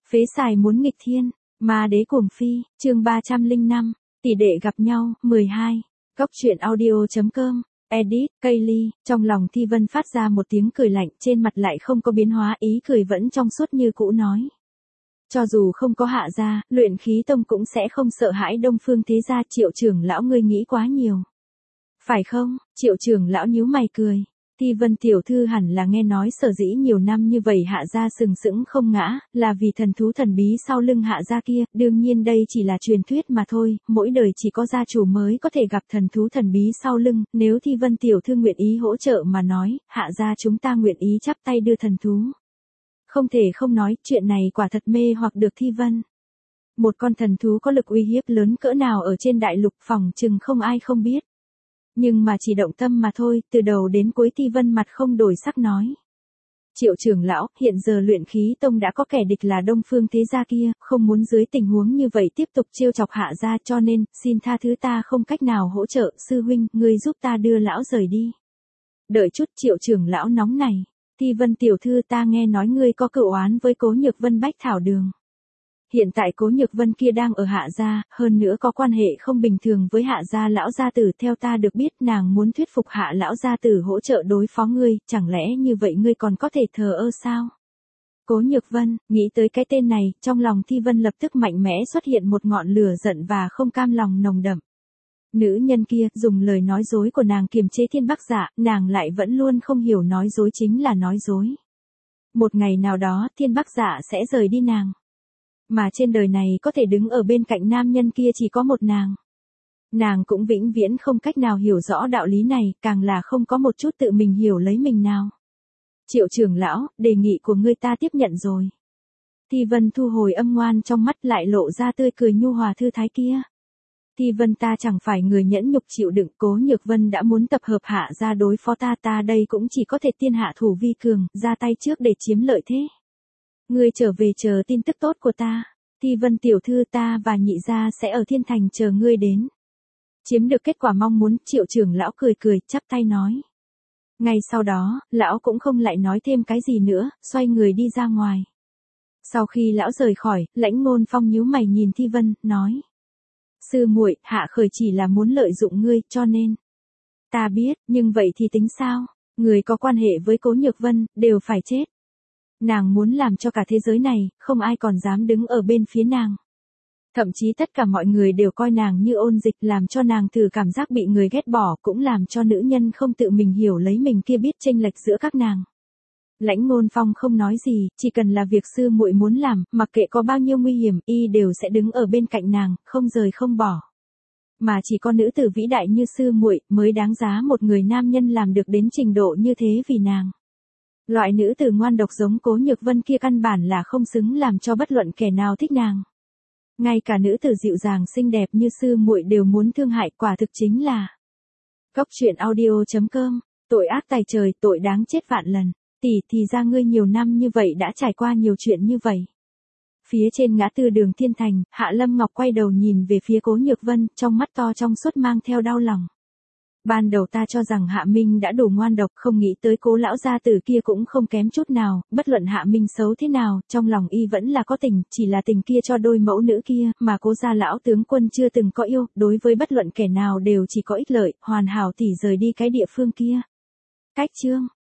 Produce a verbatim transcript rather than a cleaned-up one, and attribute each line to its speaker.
Speaker 1: Phế xài muốn nghịch thiên, ma đế cuồng phi, chương ba trăm lẻ năm, tỷ đệ gặp nhau, mười hai. Góc truyện audio.com, edit, Kaylee, trong lòng Thi Vân phát ra một tiếng cười lạnh, trên mặt lại không có biến hóa, ý cười vẫn trong suốt như cũ nói. Cho dù không có Hạ gia, Luyện Khí Tông cũng sẽ không sợ hãi Đông Phương thế gia. Triệu trưởng lão ngươi nghĩ quá nhiều. Phải không? Triệu trưởng lão nhíu mày cười. Thi Vân tiểu thư hẳn là nghe nói sở dĩ nhiều năm như vậy Hạ gia sừng sững không ngã, là vì thần thú thần bí sau lưng Hạ gia kia, đương nhiên đây chỉ là truyền thuyết mà thôi, mỗi đời chỉ có gia chủ mới có thể gặp thần thú thần bí sau lưng, nếu Thi Vân tiểu thư nguyện ý hỗ trợ mà nói, Hạ gia chúng ta nguyện ý chắp tay đưa thần thú. Không thể không nói, chuyện này quả thật mê hoặc được Thi Vân. Một con thần thú có lực uy hiếp lớn cỡ nào ở trên đại lục phòng chừng không ai không biết. Nhưng mà chỉ động tâm mà thôi, từ đầu đến cuối Thi Vân mặt không đổi sắc nói. Triệu trưởng lão, hiện giờ Luyện Khí Tông đã có kẻ địch là Đông Phương thế gia kia, không muốn dưới tình huống như vậy tiếp tục trêu chọc Hạ gia, cho nên, xin tha thứ ta không cách nào hỗ trợ, sư huynh, ngươi giúp ta đưa lão rời đi. Đợi chút, Triệu trưởng lão nóng này. Thi Vân tiểu thư, ta nghe nói ngươi có cựu oán với Cố Nhược Vân Bách Thảo Đường. Hiện tại Cố Nhược Vân kia đang ở Hạ gia, hơn nữa có quan hệ không bình thường với Hạ gia lão gia tử, theo ta được biết nàng muốn thuyết phục Hạ lão gia tử hỗ trợ đối phó ngươi, chẳng lẽ như vậy ngươi còn có thể thờ ơ sao? Cố Nhược Vân, nghĩ tới cái tên này, trong lòng Thi Vân lập tức mạnh mẽ xuất hiện một ngọn lửa giận và không cam lòng nồng đậm. Nữ nhân kia, dùng lời nói dối của nàng kiềm chế Thiên Bắc Dạ, nàng lại vẫn luôn không hiểu nói dối chính là nói dối. Một ngày nào đó, Thiên Bắc Dạ sẽ rời đi nàng. Mà trên đời này có thể đứng ở bên cạnh nam nhân kia chỉ có một nàng. Nàng cũng vĩnh viễn không cách nào hiểu rõ đạo lý này, càng là không có một chút tự mình hiểu lấy mình nào. Triệu trưởng lão, đề nghị của ngươi ta tiếp nhận rồi. Thi Vân thu hồi âm ngoan trong mắt, lại lộ ra tươi cười nhu hòa thư thái kia. Thi Vân, ta chẳng phải người nhẫn nhục chịu đựng, Cố Nhược Vân đã muốn tập hợp Hạ gia đối phó ta, ta đây cũng chỉ có thể tiên hạ thủ vi cường, ra tay trước để chiếm lợi thế. Ngươi trở về chờ tin tức tốt của ta. Thi Vân tiểu thư, ta và nhị gia sẽ ở Thiên Thành chờ ngươi đến. Chiếm được kết quả mong muốn, Triệu trưởng lão cười cười, chắp tay nói. Ngay sau đó, lão cũng không lại nói thêm cái gì nữa, xoay người đi ra ngoài. Sau khi lão rời khỏi, Lãnh Ngôn Phong nhíu mày nhìn Thi Vân, nói. Sư muội, Hạ Khởi chỉ là muốn lợi dụng ngươi, cho nên. Ta biết, nhưng vậy thì tính sao? Người có quan hệ với Cố Nhược Vân, đều phải chết. Nàng muốn làm cho cả thế giới này, không ai còn dám đứng ở bên phía nàng. Thậm chí tất cả mọi người đều coi nàng như ôn dịch, làm cho nàng thử cảm giác bị người ghét bỏ, cũng làm cho nữ nhân không tự mình hiểu lấy mình kia biết chênh lệch giữa các nàng. Lãnh Ngôn Phong không nói gì, chỉ cần là việc sư muội muốn làm, mặc kệ có bao nhiêu nguy hiểm, y đều sẽ đứng ở bên cạnh nàng, không rời không bỏ. Mà chỉ có nữ tử vĩ đại như sư muội mới đáng giá một người nam nhân làm được đến trình độ như thế vì nàng. Loại nữ tử ngoan độc giống Cố Nhược Vân kia căn bản là không xứng làm cho bất luận kẻ nào thích nàng. Ngay cả nữ tử dịu dàng xinh đẹp như sư muội đều muốn thương hại, quả thực chính là. Góc truyện audio.com, tội ác tày trời, tội đáng chết vạn lần. Tỷ, thì ra ngươi nhiều năm như vậy đã trải qua nhiều chuyện như vậy. Phía trên ngã tư đường Thiên Thành, Hạ Lâm Ngọc quay đầu nhìn về phía Cố Nhược Vân, trong mắt to trong suốt mang theo đau lòng. Ban đầu ta cho rằng Hạ Minh đã đủ ngoan độc, không nghĩ tới Cố lão gia tử kia cũng không kém chút nào, bất luận Hạ Minh xấu thế nào, trong lòng y vẫn là có tình, chỉ là tình kia cho đôi mẫu nữ kia, mà Cố gia lão tướng quân chưa từng có yêu, đối với bất luận kẻ nào đều chỉ có ích lợi, hoàn hảo tỷ rời đi cái địa phương kia. Cách chương